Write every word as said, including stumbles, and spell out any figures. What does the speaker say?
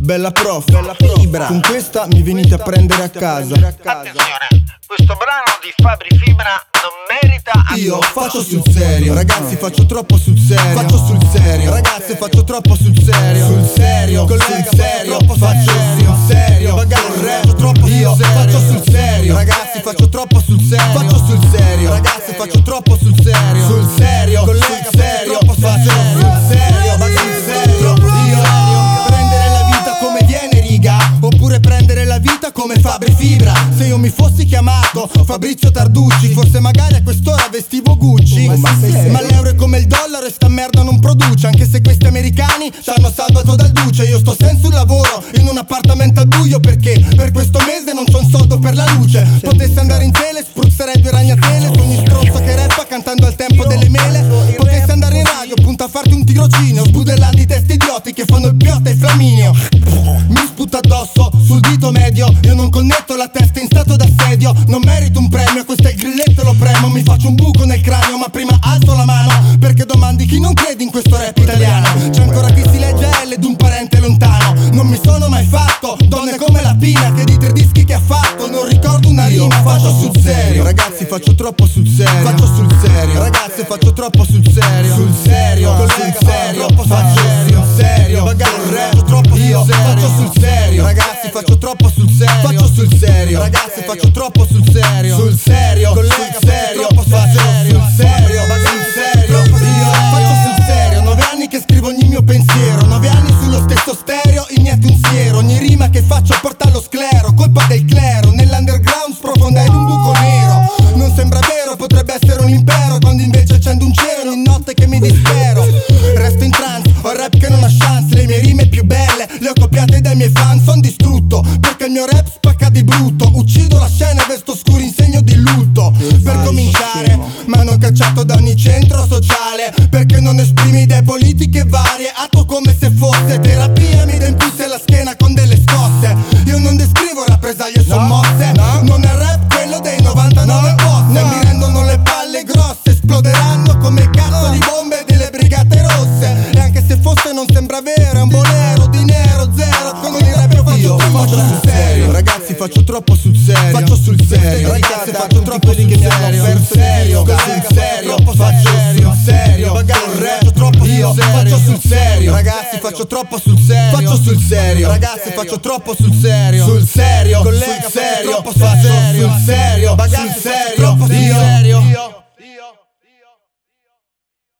bella prof, bella fibra. Con questa mi venite a prendere a casa. Attenzione, questo brano di Fabri Fibra non merita Io faccio sul serio, ragazzi faccio troppo sul serio. Faccio sul serio, ragazzi faccio troppo sul serio. Sul serio, collega serio, faccio sul serio. Faccio troppo io faccio sul serio, ragazzi faccio troppo sul serio. Faccio sul serio, ragazzi faccio troppo sul serio. Sul serio, collega serio, faccio sul serio. Sul serio, io prendere la vita come viene riga, oppure prendere la vita come Fabri Fibra. Se io mi fossi chiamato Fabrizio Tarducci, forse magari a quest'ora vestivo Gucci. Ma, ma l'euro è come il dollaro e sta merda non produce. Anche se questi americani ci hanno salvato dal duce. Io sto senza un lavoro in un appartamento al buio, perché per questo mese non c'ho un soldo per la luce. Potessi andare in tele, spruzzerei due ragnatele su ogni stronzo che rappa cantando al tempo delle mele. Potessi andare in radio, punta a farti un tirocinio, sbudellare di testi idioti che fanno il piotta e il flaminio. Mi sputa addosso sul dito medio, io non connetto la testa in stato d'assedio. Non merito un premio, questo è il grilletto, lo premo. Mi faccio un buco nel cranio, ma prima alzo la mano, perché domandi chi non crede in questo rap italiano. C'è ancora chi si legge L ed un parente lontano. Non mi sono mai fatto donne come la Pina, che di tre dischi che ha fatto non ricordo una rima. Faccio sul serio, ragazzi faccio troppo sul serio. Faccio sul serio, ragazzi faccio troppo sul serio. Sul serio, sul serio, faccio sul serio. Faccio troppo io faccio sul serio, ragazzi faccio troppo sul serio. Faccio sul serio, ragazzi faccio troppo sul serio. Sul serio, collega serio, faccio sul serio. Sul serio, io faccio sul serio. Nove anni che scrivo ogni mio pensiero, nove anni sullo stesso stereo, inietti un siero. Ogni rima che faccio porta allo sclero, colpa del clero. Nell'underground sprofonda in un buco nero. Non sembra vero, potrebbe essere un impero, quando invece accendo un cielo ogni notte che mi dispero. Resto in trance, ho rap che non ha chance. Le mie rime più belle le ho copiate dai miei fan. Son distrutto perché il mio rap spacca di brutto. Uccido la scena e vesto scuro in segno di lutto. Per cominciare m'hanno cacciato da ogni centro sociale, perché non esprimi idee politiche varie. Atto come se fosse terapia, mi dà impulsi alla schiena con delle scosse. Io non descrivo rappresaglie sommosse, non è rap quello dei novantanove posse. Mi rendono le palle grosse, esploderanno come cazzo di bombe delle brigate rosse. E anche se fosse non sembra vero, è un bolero di nero zero. Con il rap io faccio, io faccio sul serio, ragazzi faccio troppo sul serio. Faccio sul serio, ragazzi faccio troppo sul serio. Per serio, sul serio, faccio sul serio. Faccio troppo io faccio sul serio, ragazzi faccio troppo sul serio. Faccio sul serio, ragazzi faccio troppo sul serio. Sul serio, collega serio, faccio sul serio. Sul serio, io